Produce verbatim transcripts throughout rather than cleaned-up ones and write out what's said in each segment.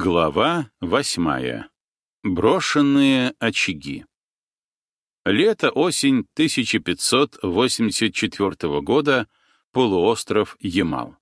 Глава восьмая. Брошенные очаги. Лето-осень тысяча пятьсот восемьдесят четвёртого года. Полуостров Ямал.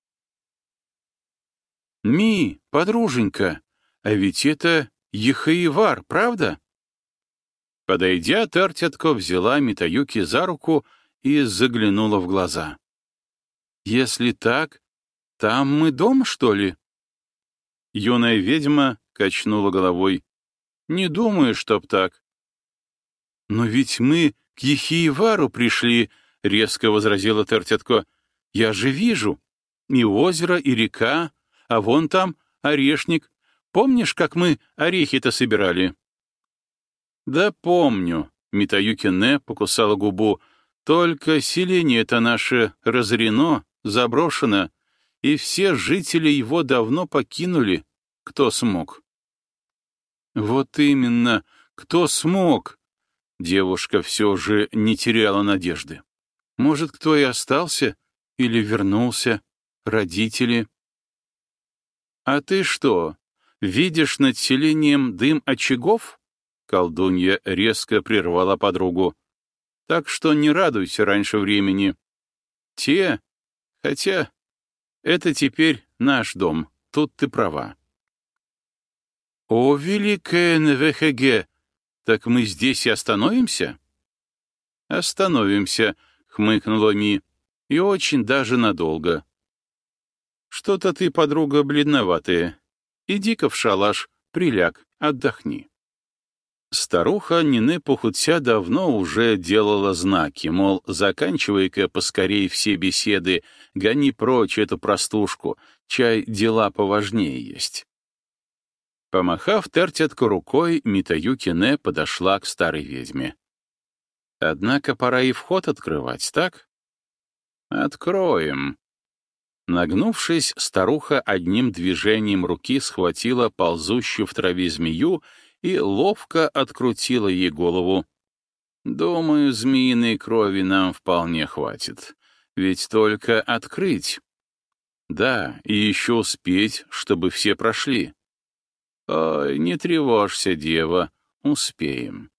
«Ми, подруженька, а ведь это Ехаевар, правда?» Подойдя, Тертятко взяла Митаюки за руку и заглянула в глаза. «Если так, там мы дом, что ли?» Юная ведьма качнула головой. «Не думаю, чтоб так». «Но ведь мы к Ехиевару пришли», — резко возразила Тертятко. «Я же вижу. И озеро, и река, а вон там орешник. Помнишь, как мы орехи-то собирали?» «Да помню», — Митаюки-не покусала губу. «Только селение-то наше разорено, заброшено, и все жители его давно покинули, кто смог». «Вот именно, кто смог?» Девушка все же не теряла надежды. «Может, кто и остался? Или вернулся? Родители?» «А ты что, видишь над селением дым очагов?» Колдунья резко прервала подругу. «Так что не радуйся раньше времени. Те, хотя это теперь наш дом, тут ты права». «О, великая НВХГ, так мы здесь и остановимся?» «Остановимся», — хмыкнула Ми, — «и очень даже надолго». «Что-то ты, подруга, бледноватая. Иди-ка в шалаш, приляг, отдохни». Старуха Нине-Похутся давно уже делала знаки, мол, заканчивай-ка поскорей все беседы, гони прочь эту простушку, чай дела поважнее есть. Помахав Тертятко рукой, Митаюки-не подошла к старой ведьме. «Однако пора и вход открывать, так?» «Откроем». Нагнувшись, старуха одним движением руки схватила ползущую в траве змею и ловко открутила ей голову. «Думаю, змеиной крови нам вполне хватит. Ведь только открыть. Да, и еще успеть, чтобы все прошли». «Ой, не тревожься, дева, успеем».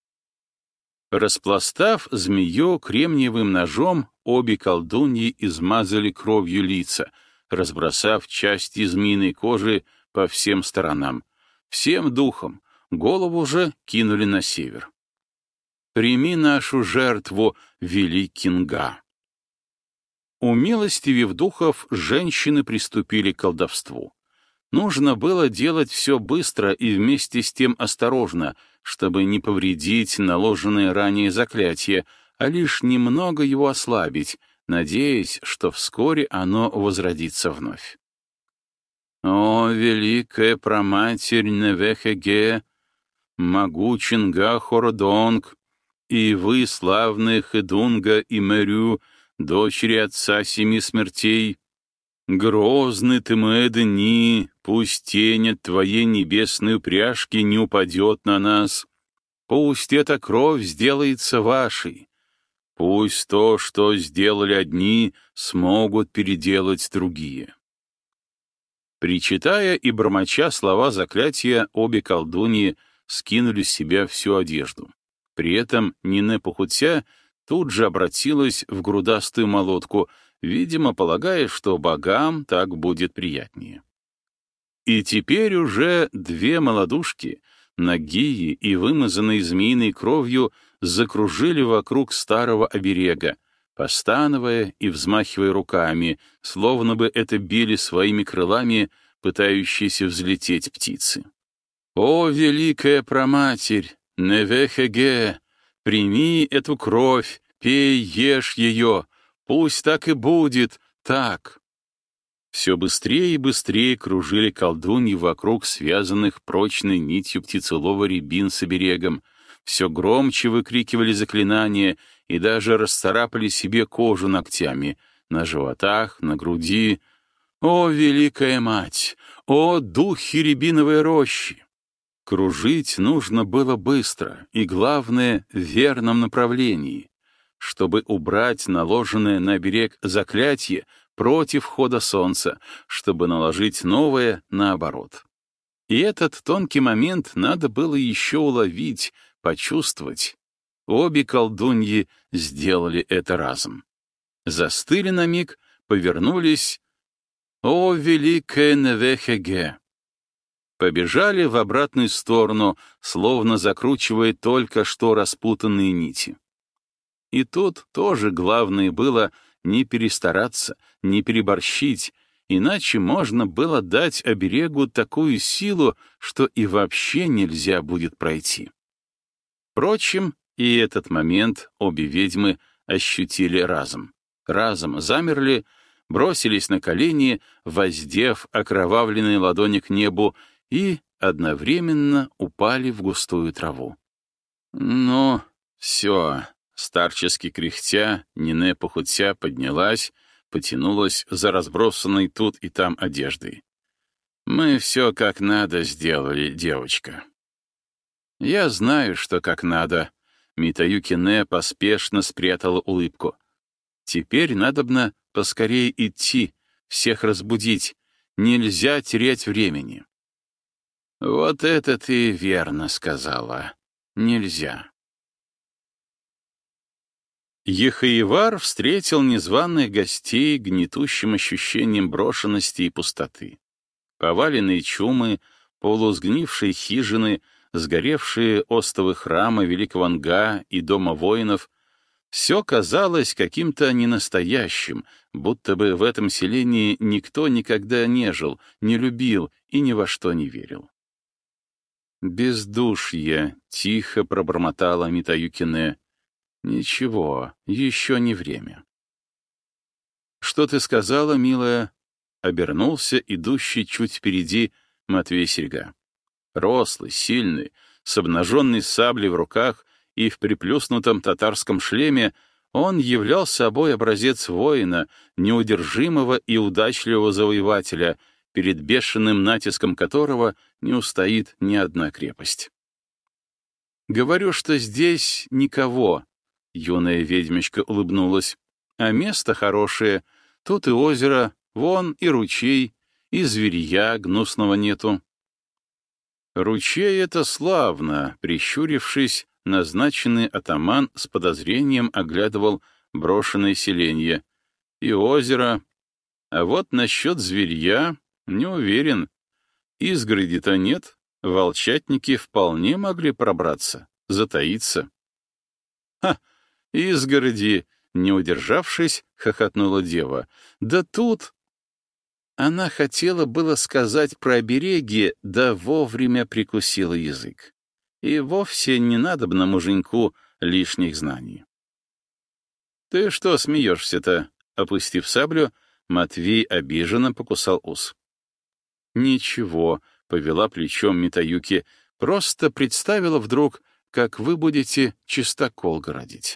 Распластав змею кремниевым ножом, обе колдуньи измазали кровью лица, разбросав части змеиной кожи по всем сторонам. Всем духом, голову же кинули на север. «Прими нашу жертву, великинга». Умилостивив духов, женщины приступили к колдовству. Нужно было делать все быстро и вместе с тем осторожно, чтобы не повредить наложенное ранее заклятие, а лишь немного его ослабить, надеясь, что вскоре оно возродится вновь. «О, великая праматерь Невехеге, могучинга Хородонг, и вы, славные Хедунга и Мерю, дочери отца семи смертей, грозный ты, Мэдни, пусть тень от твоей небесной упряжки не упадет на нас. Пусть эта кровь сделается вашей. Пусть то, что сделали одни, смогут переделать другие». Причитая и бормоча слова заклятия, обе колдуньи скинули с себя всю одежду. При этом Нине-Похутся тут же обратилась в грудастую молотку, видимо, полагая, что богам так будет приятнее. И теперь уже две молодушки, нагие и вымазанные змеиной кровью, закружили вокруг старого оберега, постановая и взмахивая руками, словно бы это били своими крылами пытающиеся взлететь птицы. «О, великая праматерь, Невехеге, прими эту кровь, пей, ешь ее, пусть так и будет, так». Все быстрее и быстрее кружили колдуньи вокруг связанных прочной нитью птицелова рябин с оберегом, все громче выкрикивали заклинания и даже расцарапали себе кожу ногтями на животах, на груди. «О, великая мать! О, духи рябиновой рощи!» Кружить нужно было быстро и, главное, в верном направлении, чтобы убрать наложенное на берег заклятие против хода солнца, чтобы наложить новое наоборот. И этот тонкий момент надо было еще уловить, почувствовать. Обе колдуньи сделали это разом. Застыли на миг, повернулись. О, великая Невехеге! Побежали в обратную сторону, словно закручивая только что распутанные нити. И тут тоже главное было не перестараться, не переборщить, иначе можно было дать оберегу такую силу, что и вообще нельзя будет пройти. Впрочем, и этот момент обе ведьмы ощутили разом. Разом замерли, бросились на колени, воздев окровавленные ладони к небу, и одновременно упали в густую траву. «Ну, все», — старчески кряхтя, Нине похудя поднялась, потянулась за разбросанной тут и там одеждой. «Мы все как надо сделали, девочка». «Я знаю, что как надо», — Митаюки Не поспешно спрятала улыбку. «Теперь надобно поскорее идти, всех разбудить. Нельзя терять времени». «Вот это ты верно сказала. Нельзя». Ехаевар встретил незваных гостей гнетущим ощущением брошенности и пустоты. Поваленные чумы, полусгнившие хижины, сгоревшие остовы храма Великого Нга и Дома воинов — все казалось каким-то ненастоящим, будто бы в этом селении никто никогда не жил, не любил и ни во что не верил. «Бездушье», — тихо пробормотала Митаюки Не. «Ничего, еще не время». «Что ты сказала, милая?» — обернулся идущий чуть впереди Матвей Серьга. Рослый, сильный, с обнаженной саблей в руках и в приплюснутом татарском шлеме, он являл собой образец воина, неудержимого и удачливого завоевателя, перед бешеным натиском которого не устоит ни одна крепость. «Говорю, что здесь никого», — юная ведьмочка улыбнулась, «а место хорошее, тут и озеро, вон и ручей, и зверья гнусного нету». «Ручей — это славно», — прищурившись, назначенный атаман с подозрением оглядывал брошенное селенье. «И озеро. А вот насчет зверья не уверен. Изгороди-то нет, волчатники вполне могли пробраться, затаиться». «Ха! Изгороди!» — не удержавшись, хохотнула дева. «Да тут...» Она хотела было сказать про обереги, да вовремя прикусила язык. И вовсе не надобно муженьку лишних знаний. «Ты что смеешься-то?» — опустив саблю, Матвей обиженно покусал ус. «Ничего», — повела плечом Митаюки, — «просто представила вдруг, как вы будете чистокол городить».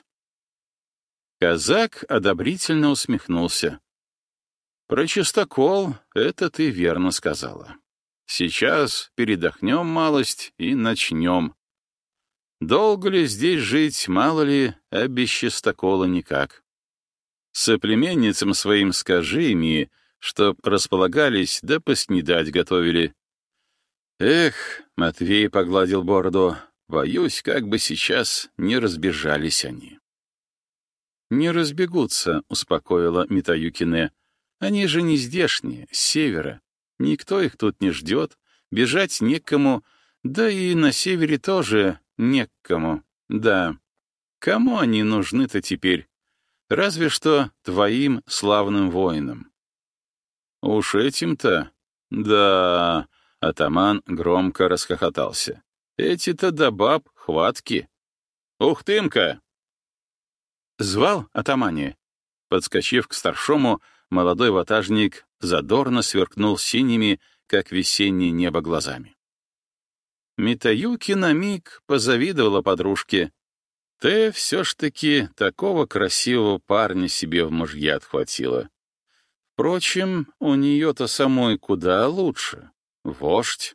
Казак одобрительно усмехнулся. «Про чистокол это ты верно сказала. Сейчас передохнем малость и начнем. Долго ли здесь жить, мало ли, а без чистокола никак. Соплеменницам своим скажи ими, чтоб располагались да поснедать готовили». «Эх», — Матвей погладил бороду, — «боюсь, как бы сейчас не разбежались они». «Не разбегутся», — успокоила Митаюки Не. «Они же не здешние, с севера. Никто их тут не ждет, бежать некому, да и на севере тоже некому. Да, кому они нужны-то теперь? Разве что твоим славным воинам». «Уж этим-то? Да...» — атаман громко расхохотался. «Эти-то да баб хватки. Ухтымка!» «Звал, атамане?» Подскочив к старшому, молодой ватажник задорно сверкнул синими, как весеннее небо, глазами. Митаюки на миг позавидовала подружке. «Ты все ж таки такого красивого парня себе в мужья отхватила. Впрочем, у нее-то самой куда лучше. Вождь».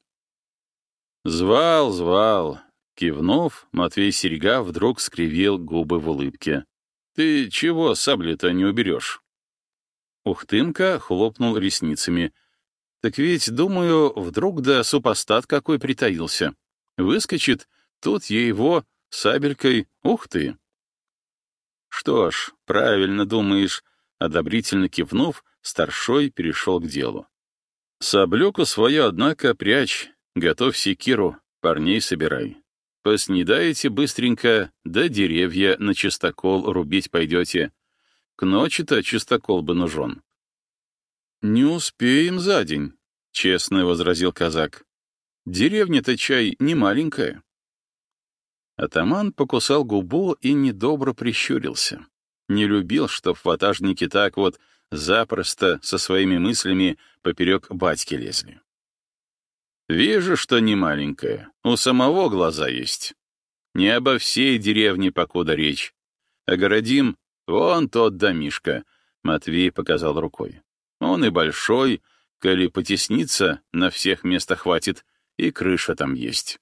«Звал, звал», — кивнув, Матвей Серьга вдруг скривил губы в улыбке. «Ты чего сабли-то не уберешь?» Ухтымка хлопнул ресницами. Так ведь, думаю, вдруг да супостат какой притаился. Выскочит, тут я его сабелькой, ух ты. Что ж, правильно думаешь, одобрительно кивнув, старшой перешел к делу. Саблюку свою, однако, прячь, готовь секиру, парней собирай. Поснедаете быстренько, да деревья на чистокол рубить пойдете. К ночи-то чистокол бы нужен. «Не успеем за день», — честно возразил казак. «Деревня-то, чай, не маленькая». Атаман покусал губу и недобро прищурился. Не любил, чтоб ватажники так вот запросто со своими мыслями поперек батьки лезли. «Вижу, что не маленькая. У самого глаза есть. Не обо всей деревне покуда речь. Огородим вон тот домишко», — Матвей показал рукой. «Он и большой, коли потесниться, на всех места хватит, и крыша там есть».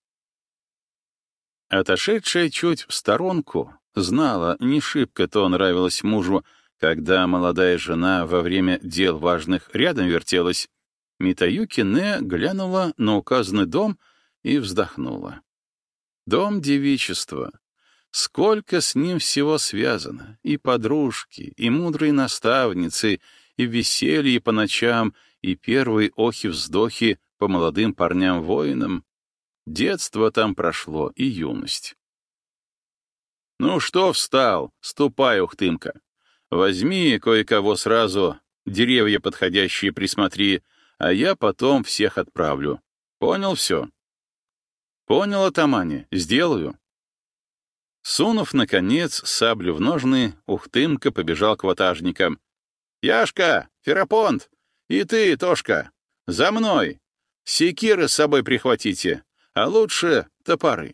Отошедшая чуть в сторонку, знала, не шибко-то нравилось мужу, когда молодая жена во время дел важных рядом вертелась. Митаюки Не глянула на указанный дом и вздохнула. Дом девичества. Сколько с ним всего связано. И подружки, и мудрые наставницы, и веселье по ночам, и первые охи-вздохи по молодым парням-воинам. Детство там прошло и юность. «Ну что встал? Ступай, Ухтымка. Возьми кое-кого сразу, деревья подходящие присмотри, а я потом всех отправлю. Понял все?» «Понял, атамане, сделаю». Сунув, наконец, саблю в ножны, Ухтымка побежал к ватажникам. «Яшка, Ферапонт, и ты, Тошка, за мной! Секиры с собой прихватите, а лучше топоры».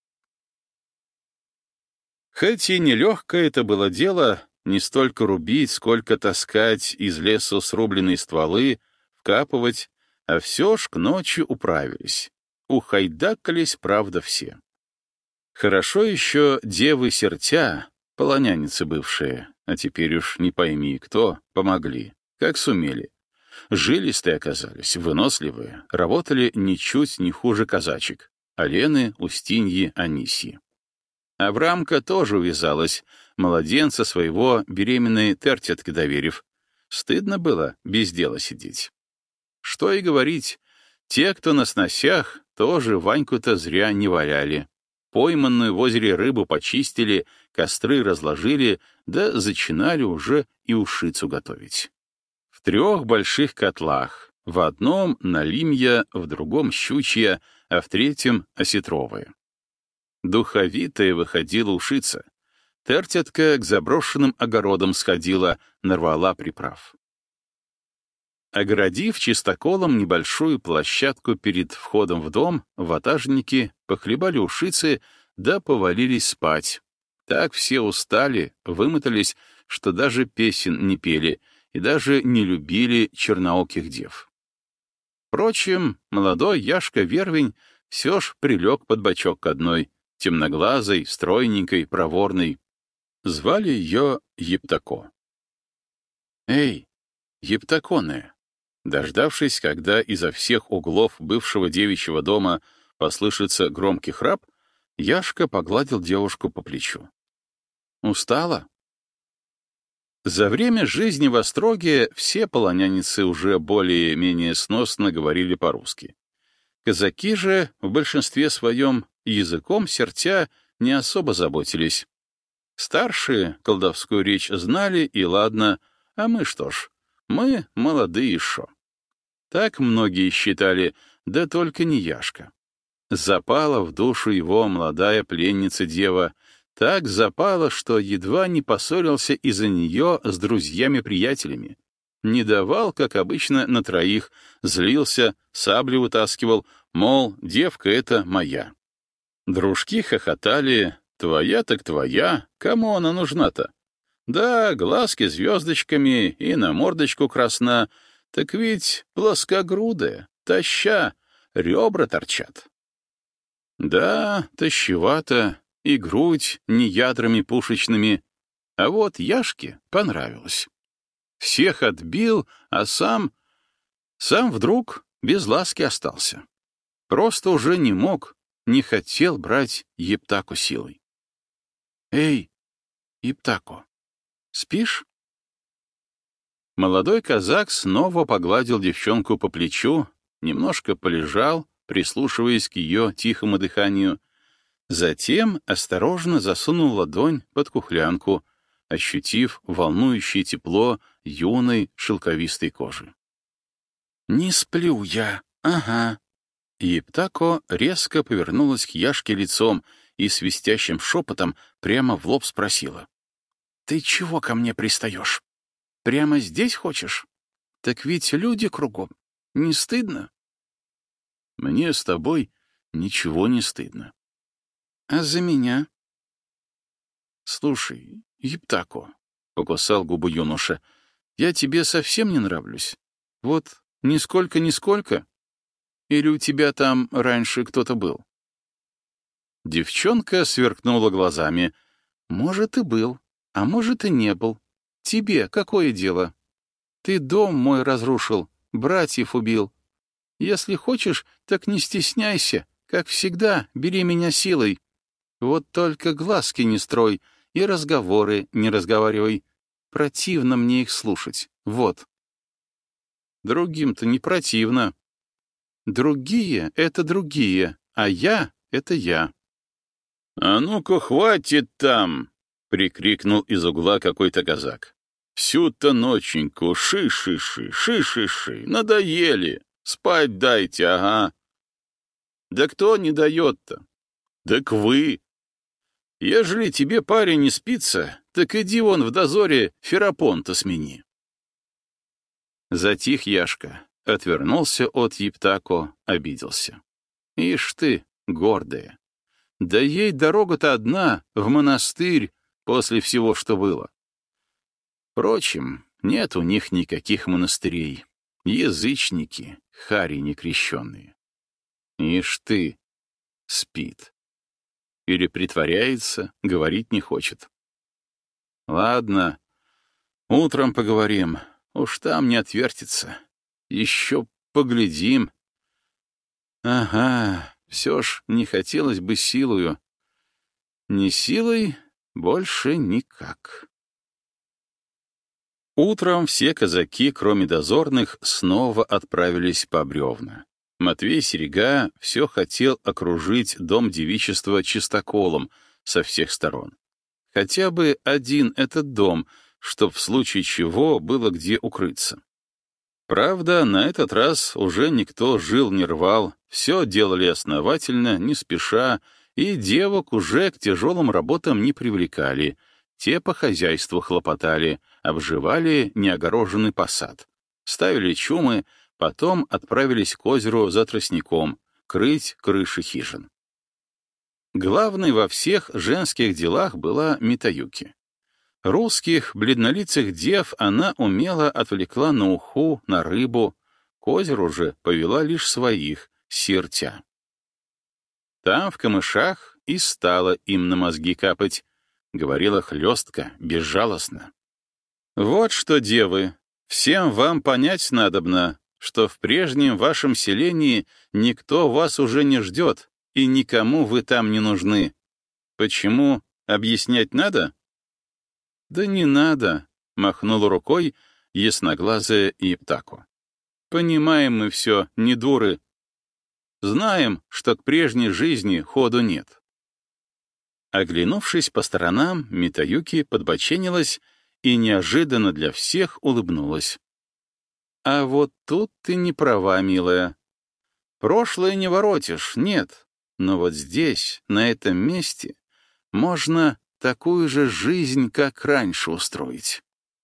Хоть и нелегкое это было дело, не столько рубить, сколько таскать из лесу срубленные стволы, вкапывать, а все ж к ночи управились. Ухайдакались, правда, все. Хорошо еще девы-сертя, полоняницы бывшие, а теперь уж не пойми кто, помогли, как сумели. Жилистые оказались, выносливые, работали ничуть не хуже казачек. Алены, Устиньи, Анисьи. Аврамка тоже увязалась, младенца своего беременной тертятке доверив. Стыдно было без дела сидеть. Что и говорить, те, кто на сносях, тоже Ваньку-то зря не валяли. Пойманную в озере рыбу почистили, костры разложили, да зачинали уже и ушицу готовить. В трех больших котлах, в одном налимья, в другом щучья, а в третьем осетровые. Духовитая выходила ушица. Тертятка к заброшенным огородам сходила, нарвала приправ. Огородив чистоколом небольшую площадку перед входом в дом, ватажники похлебали ушицы да повалились спать. Так все устали, вымотались, что даже песен не пели и даже не любили чернооких дев. Впрочем, молодой Яшка Вервень все ж прилег под бочок к одной, темноглазой, стройненькой, проворной. Звали ее Ептако. «Эй, Ептаконе!» Дождавшись, когда изо всех углов бывшего девичьего дома послышится громкий храп, Яшка погладил девушку по плечу. «Устала?» За время жизни в Остроге все полоняницы уже более-менее сносно говорили по-русски. Казаки же в большинстве своем языком сертя не особо заботились. Старшие колдовскую речь знали, и ладно, а мы что ж, мы молодые шо. Так многие считали, да только не Яшка. Запала в душу его молодая пленница-дева, так запала, что едва не поссорился из-за нее с друзьями-приятелями. Не давал, как обычно, на троих, злился, саблю вытаскивал, мол, девка эта моя. Дружки хохотали, твоя так твоя, кому она нужна-то? Да, глазки звездочками и на мордочку красна, так ведь плоскогрудая, таща, ребра торчат. Да, тащевато, и грудь не ядрами пушечными, а вот Яшке понравилось. Всех отбил, а сам... Сам вдруг без ласки остался. Просто уже не мог, не хотел брать Ептаку силой. «Эй, Ептако, спишь?» Молодой казак снова погладил девчонку по плечу, немножко полежал, прислушиваясь к ее тихому дыханию, затем осторожно засунул ладонь под кухлянку, ощутив волнующее тепло юной шелковистой кожи. «Не сплю я, ага». Ептако резко повернулась к Яшке лицом и свистящим шепотом прямо в лоб спросила. «Ты чего ко мне пристаешь? Прямо здесь хочешь? Так ведь люди кругом. Не стыдно?» «Мне с тобой ничего не стыдно». «А за меня?» «Слушай, Ептако», — покусал губу юноша, — «я тебе совсем не нравлюсь. Вот нисколько-нисколько. Или у тебя там раньше кто-то был?» Девчонка сверкнула глазами. «Может, и был, а может, и не был. Тебе какое дело? Ты дом мой разрушил, братьев убил. Если хочешь, так не стесняйся. Как всегда, бери меня силой. Вот только глазки не строй и разговоры не разговаривай. Противно мне их слушать. Вот». «Другим-то не противно». «Другие — это другие, а я — это я». «А ну-ка, хватит там!» — прикрикнул из угла какой-то казак. «Всю-то ноченьку ши-ши-ши, ши-ши-ши, надоели. Спать дайте, ага». «Да кто не дает-то?» «Так вы. Ежели тебе, парень, не спится, так иди вон в дозоре Ферапонта смени». Затих Яшка, отвернулся от Ептако, обиделся. «Ишь ты, гордая! Да ей дорога-то одна, в монастырь, после всего, что было. Впрочем, нет у них никаких монастырей. Язычники, хари некрещенные. Ишь ты, спит. Или притворяется, говорить не хочет. Ладно, утром поговорим, уж там не отвертится. Еще поглядим. Ага, все ж не хотелось бы силою. Не силой, больше никак. Утром все казаки, кроме дозорных, снова отправились по бревна. Матвей Серега все хотел окружить дом девичества чистоколом со всех сторон. Хотя бы один этот дом, чтоб в случае чего было где укрыться. Правда, на этот раз уже никто жил не рвал, все делали основательно, не спеша, и девок уже к тяжелым работам не привлекали. Те по хозяйству хлопотали, обживали неогороженный посад, ставили чумы, потом отправились к озеру за тростником, крыть крыши хижин. Главной во всех женских делах была Митаюки. Русских, бледнолицых дев она умело отвлекла на уху, на рыбу, к озеру же повела лишь своих, сиртя. Там, в камышах, и стало им на мозги капать, говорила хлестко, безжалостно. «Вот что, девы, всем вам понять надобно, что в прежнем вашем селении никто вас уже не ждет, и никому вы там не нужны. Почему, объяснять надо?» «Да не надо», — махнула рукой ясноглазая Ептако. «Понимаем мы все, не дуры. Знаем, что к прежней жизни ходу нет». Оглянувшись по сторонам, Митаюки подбоченилась и неожиданно для всех улыбнулась. «А вот тут ты не права, милая. Прошлое не воротишь, нет, но вот здесь, на этом месте, можно такую же жизнь, как раньше, устроить».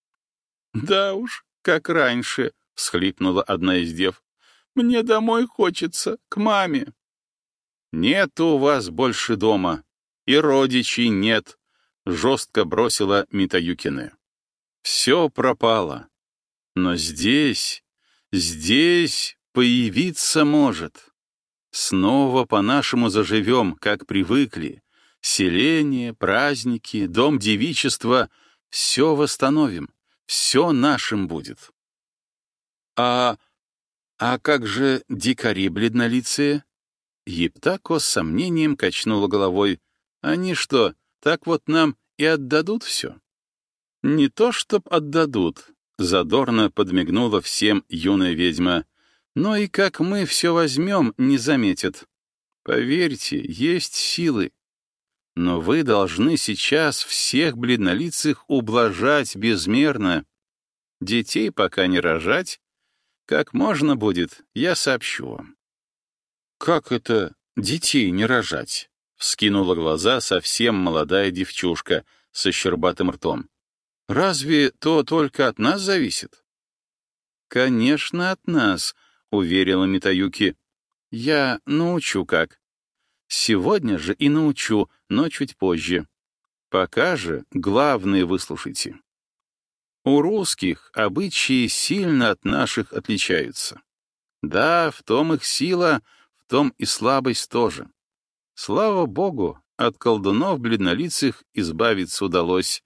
«Да уж, как раньше», — всхлипнула одна из дев. «Мне домой хочется, к маме». «Нет у вас больше дома, и родичей нет», — жестко бросила Митаюкина. «Все пропало. Но здесь, здесь появиться может. Снова по-нашему заживем, как привыкли. Селение, праздники, дом девичества — все восстановим, все нашим будет». «А А как же дикари бледнолицые? Ептако с сомнением качнула головой. Они что, так вот нам и отдадут все? Не то чтоб отдадут, задорно подмигнула всем юная ведьма, но и как мы все возьмем, не заметят. Поверьте, есть силы. Но вы должны сейчас всех бледнолицых ублажать безмерно. Детей пока не рожать. Как можно будет, я сообщу вам. Как это детей не рожать? Вскинула глаза совсем молодая девчушка со щербатым ртом. Разве то только от нас зависит? Конечно, от нас, уверила Митаюки. Я научу как. Сегодня же и научу, но чуть позже. Пока же главное выслушайте. У русских обычаи сильно от наших отличаются. Да, в том их сила, в том и слабость тоже. Слава богу, от колдунов бледнолицых избавиться удалось.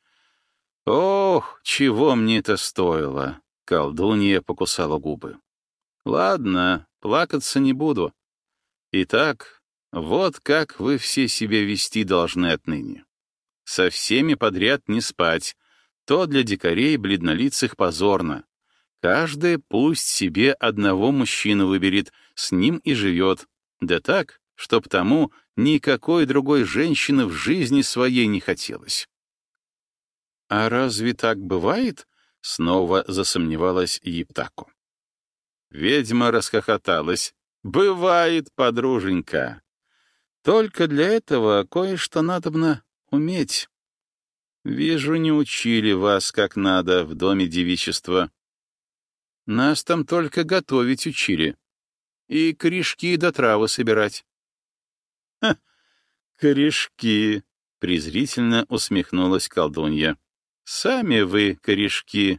Ох, чего мне это стоило! Колдунья покусала губы. Ладно, плакаться не буду. Итак, вот как вы все себя вести должны отныне. Со всеми подряд не спать, то для дикарей бледнолицых позорно. Каждый пусть себе одного мужчину выберет, с ним и живет. Да так, чтоб тому никакой другой женщины в жизни своей не хотелось. «А разве так бывает?» — снова засомневалась Ептако. Ведьма расхохоталась. «Бывает, подруженька. Только для этого кое-что надобно уметь. Вижу, не учили вас как надо в доме девичества. Нас там только готовить учили. И корешки до травы собирать». «Ха, корешки!» — презрительно усмехнулась колдунья. «Сами вы корешки.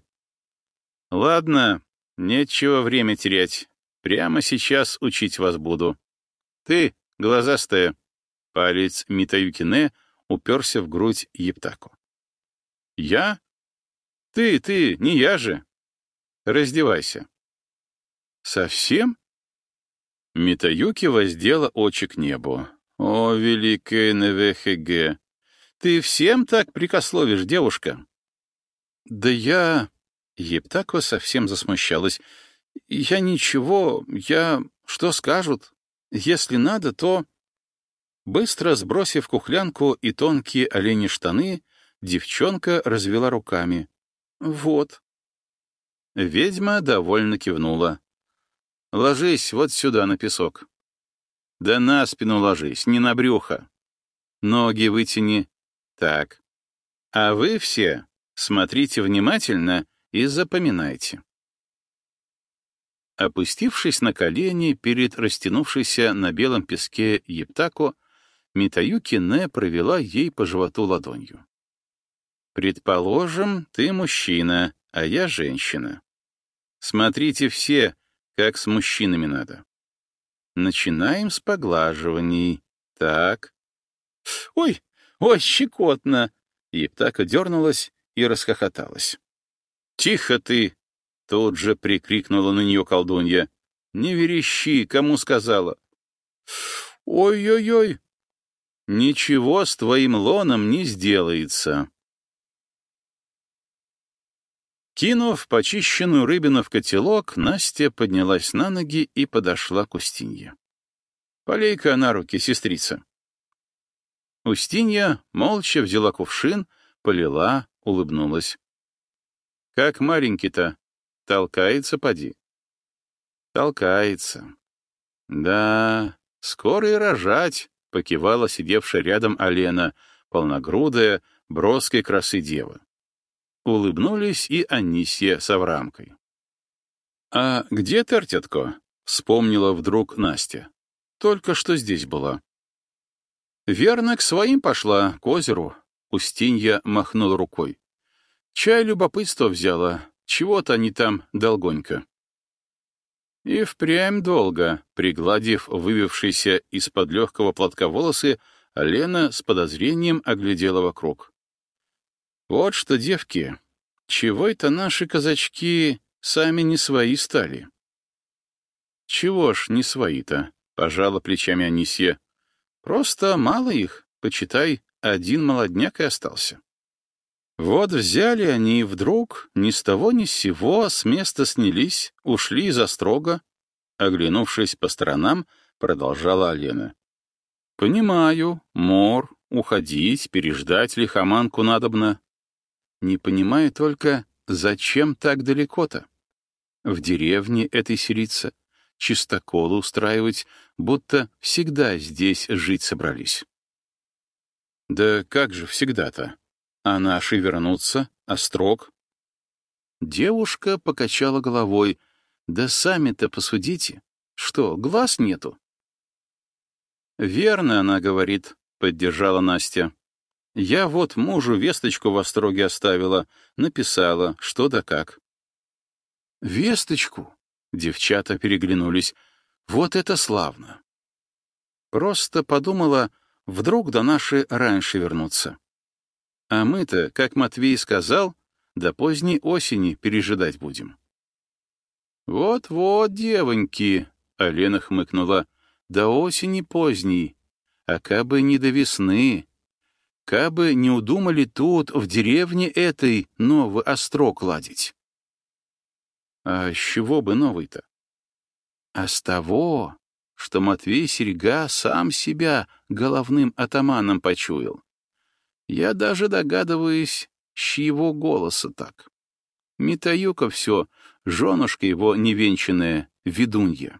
Ладно, нечего время терять. Прямо сейчас учить вас буду. Ты, глазастая». Палец Митаюкине уперся в грудь Ептако. «Я? Ты, ты, не я же. Раздевайся». «Совсем?» Митаюки воздела очи к небу. «О, великая Невехеге! Ты всем так прикословишь, девушка?» «Да я...» Ептако совсем засмущалась. «Я ничего, я... Что скажут? Если надо, то...» Быстро сбросив кухлянку и тонкие оленьи штаны, девчонка развела руками. «Вот». Ведьма довольно кивнула. «Ложись вот сюда на песок». «Да на спину ложись, не на брюхо. Ноги вытяни. Так. А вы все смотрите внимательно и запоминайте». Опустившись на колени перед растянувшейся на белом песке Ептако, Митаюки Не провела ей по животу ладонью. «Предположим, ты мужчина, а я женщина. Смотрите все, как с мужчинами надо. Начинаем с поглаживаний. Так. Ой, ой, щекотно!» Ептако дернулась и расхохоталась. «Тихо ты!» — тут же прикрикнула на нее колдунья. «Не верещи, кому сказала?» «Ой-ой-ой! Ничего с твоим лоном не сделается». Кинув почищенную рыбину в котелок, Настя поднялась на ноги и подошла к Устинье. «Полей-ка на руки, сестрица». Устинья молча взяла кувшин, полила, улыбнулась. «Как маленький-то? Толкается, поди». «Толкается». «Да, скоро и рожать», — покивала сидевшая рядом Алена, полногрудая, броской красы дева. Улыбнулись и Анисья с Аврамкой. «А где Тертятко?» — вспомнила вдруг Настя. «Только что здесь была». «Верно, к своим пошла, к озеру», — Устинья махнула рукой. «Чай любопытство взяла, чего-то они там долгонько». И впрямь долго, пригладив вывившиеся из-под легкого платка волосы, Лена с подозрением оглядела вокруг. «Вот что, девки, чего это наши казачки сами не свои стали?» Чего ж не свои-то, пожала плечами Анисья. Просто мало их, почитай, один молодняк и остался. Вот взяли они и вдруг ни с того ни с сего с места снялись, ушли из острога. Оглянувшись по сторонам, продолжала Алена. «Понимаю, мор, уходить, переждать лихоманку надобно. Не понимаю только, зачем так далеко-то? В деревне этой селиться, чистоколы устраивать, будто всегда здесь жить собрались». «Да как же всегда-то? А наши вернутся, острог?» Девушка покачала головой. «Да сами-то посудите. Что, глаз нету?» «Верно, она говорит», — поддержала Настя. «Я вот мужу весточку в остроге оставила, написала, что да как». «Весточку?» — девчата переглянулись. «Вот это славно!» Просто подумала, вдруг да наши раньше вернутся. А мы-то, как Матвей сказал, до поздней осени пережидать будем. «Вот-вот, девоньки», — Алена хмыкнула, — «до осени поздней, а кабы не до весны, кабы не удумали тут, в деревне этой, новый острог ладить». «А с чего бы новый-то?» «А с того, что Матвей Серьга сам себя головным атаманом почуял. Я даже догадываюсь, с чьего голоса так. Митаюка все, женушка его невенчанная, ведунья».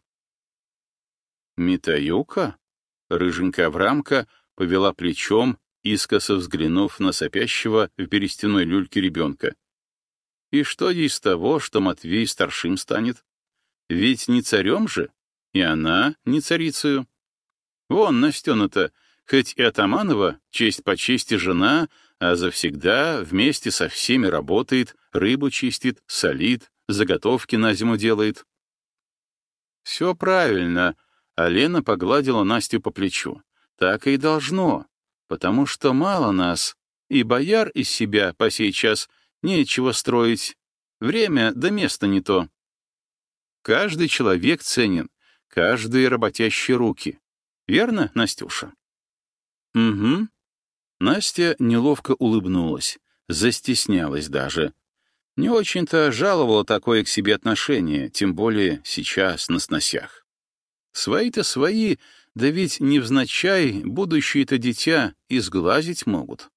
«Митаюка?» — рыженькая Аврамка повела плечом, искоса взглянув на сопящего в берестяной люльке ребенка. «И что ей с того, что Матвей старшим станет? Ведь не царем же, и она не царицею. Вон Настена-то, хоть и Атаманова, честь по чести жена, а завсегда вместе со всеми работает, рыбу чистит, солит, заготовки на зиму делает». «Все правильно», — Алена погладила Настю по плечу. «Так и должно, потому что мало нас, и бояр из себя по сей час нечего строить. Время да место не то. Каждый человек ценен, каждые работящие руки. Верно, Настюша?» «Угу». Настя неловко улыбнулась, застеснялась даже. Не очень-то жаловала такое к себе отношение, тем более сейчас на сносях. Свои-то свои, да ведь невзначай будущее-то дитя изглазить могут.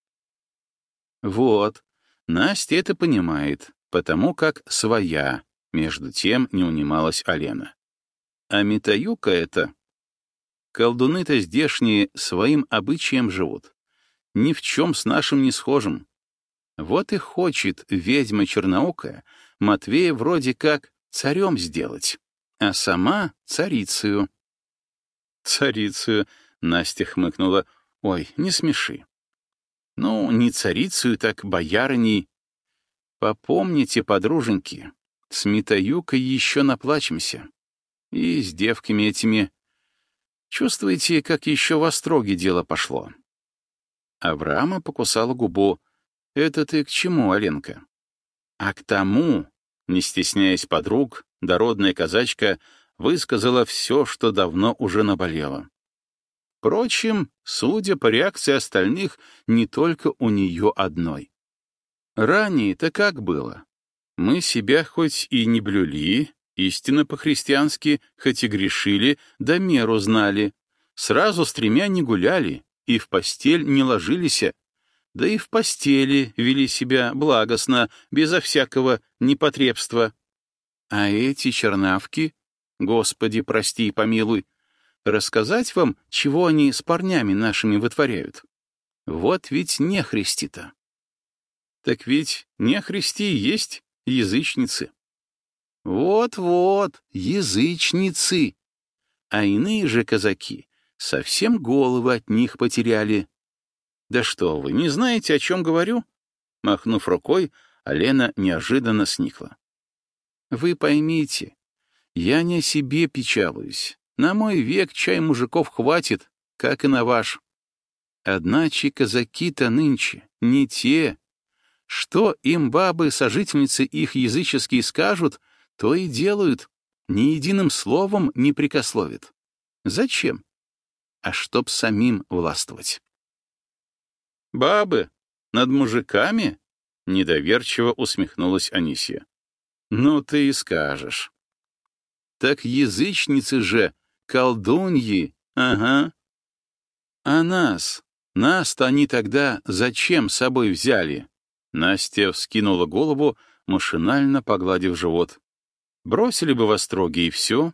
Вот, Настя это понимает, потому как своя, между тем не унималась Алена. А Митаюка это... Колдуны-то здешние своим обычаем живут. Ни в чем с нашим не схожим. Вот и хочет ведьма черноокая Матвея вроде как царем сделать, а сама царицею. «Царицею», — Настя хмыкнула, — «ой, не смеши». «Ну, не царицею, так боярыней. Попомните, подруженьки, с Митаюкой еще наплачемся. И с девками этими. Чувствуете, как еще в остроге дело пошло?» Авраама покусала губу. «Это ты к чему, Аленка?» «А к тому», не стесняясь подруг, дородная казачка высказала все, что давно уже наболело. Впрочем, судя по реакции остальных, не только у нее одной. Ранее-то как было? Мы себя хоть и не блюли, истинно по-христиански, хоть и грешили, да меру знали, сразу с тремя не гуляли и в постель не ложились, да и в постели вели себя благостно, безо всякого непотребства. А эти чернавки, Господи, прости и помилуй, рассказать вам, чего они с парнями нашими вытворяют? Вот ведь нехристи-то. Так ведь нехристи и есть язычницы. Вот-вот, язычницы. А иные же казаки совсем головы от них потеряли. Да что вы, не знаете, о чем говорю? Махнув рукой, Алена неожиданно сникла. Вы поймите, я не о себе печалуюсь. На мой век чай мужиков хватит, как и на ваш. Одначе казаки-то нынче не те. Что им бабы-сожительницы их языческие скажут, то и делают. ни единым словом не прикословит. Зачем? А чтоб самим властвовать. «Бабы над мужиками?» — недоверчиво усмехнулась Анисия. «Ну ты и скажешь». «Так язычницы же, колдуньи, ага. А нас, нас-то они тогда зачем с собой взяли?» Настя вскинула голову, машинально погладив живот. «Бросили бы в остроги, и все».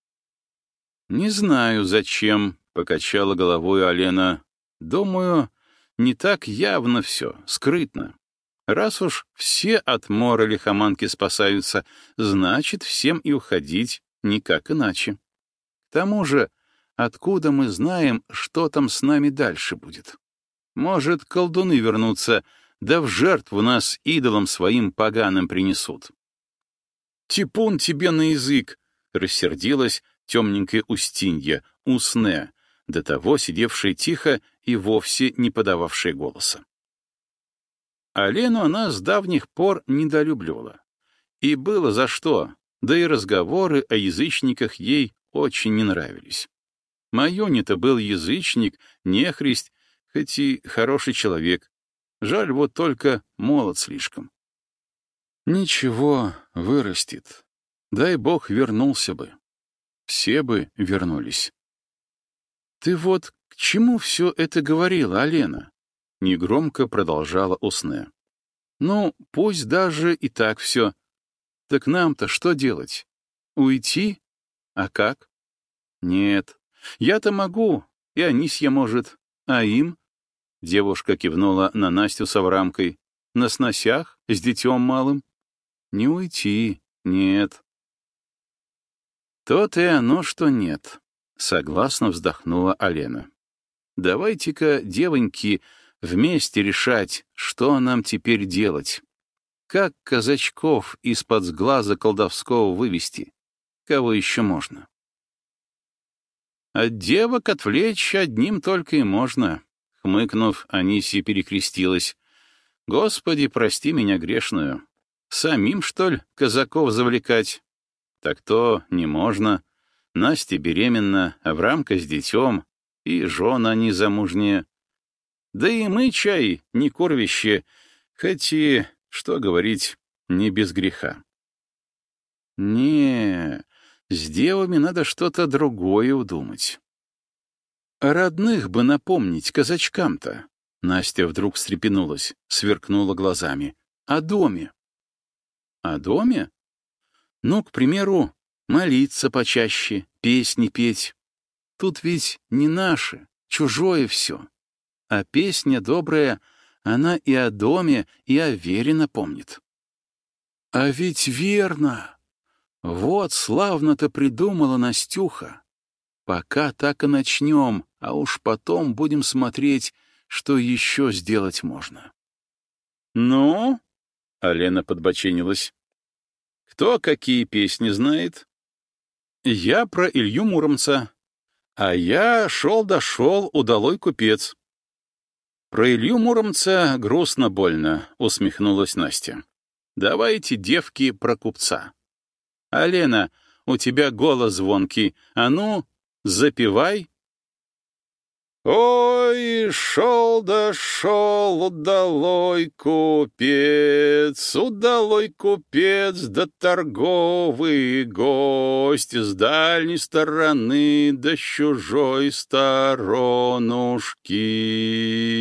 «Не знаю, зачем», — покачала головой Алена. «Думаю, не так явно все, скрытно. Раз уж все от мора лихоманки спасаются, значит, всем и уходить никак иначе. К тому же, откуда мы знаем, что там с нами дальше будет? Может, колдуны вернутся, да в жертву нас идолам своим поганым принесут». «Типун тебе на язык!» — рассердилась темненькая Устинья, Усне, до того сидевшая тихо и вовсе не подававшая голоса. А Лену она с давних пор недолюбливала. И было за что, да и разговоры о язычниках ей очень не нравились. Майони-то был язычник, нехрист, хоть и хороший человек. Жаль, вот только молод слишком. Ничего, вырастет. Дай бог, вернулся бы. Все бы вернулись. «Ты вот к чему все это говорила, Алена?» — негромко продолжала Усне. «Ну, пусть даже и так все. Так нам-то что делать? Уйти? А как? Нет, я-то могу, и Анисья может. А им?» — девушка кивнула на Настю с Аврамкой. «На сносях, с детем малым? Не уйти, нет». «То-то и оно, что нет», — согласно вздохнула Алена. «Давайте-ка, девоньки, вместе решать, что нам теперь делать. Как казачков из-под сглаза колдовского вывести? Кого еще можно?» «От девок отвлечь одним только и можно», — хмыкнув, Анисия перекрестилась. «Господи, прости меня грешную. Самим, что ли, казаков завлекать? Так то не можно. Настя беременна, Аврамка с детем, и жена незамужняя. Да и мы, чай, не курвище, хоть и, что говорить, не без греха». «Не, с девами надо что-то другое удумать». «Родных бы напомнить казачкам-то». Настя вдруг встрепенулась, сверкнула глазами. «О доме». «О доме? Ну, к примеру, молиться почаще, песни петь. Тут ведь не наше, чужое все. А песня добрая, она и о доме, и о вере напомнит». «А ведь верно! Вот славно-то придумала Настюха. Пока так и начнем, а уж потом будем смотреть, что еще сделать можно». «Ну?» — Алена подбоченилась. «Кто какие песни знает?» «Я про Илью Муромца. А я шел-дошел, удалой купец». «Про Илью Муромца грустно-больно», — усмехнулась Настя. «Давайте, девки, про купца. Алена, у тебя голос звонкий. А ну, запевай». «Ой, шел да шел, удалой купец, удалой купец, да торговый гость с дальней стороны, да с чужой сторонушки».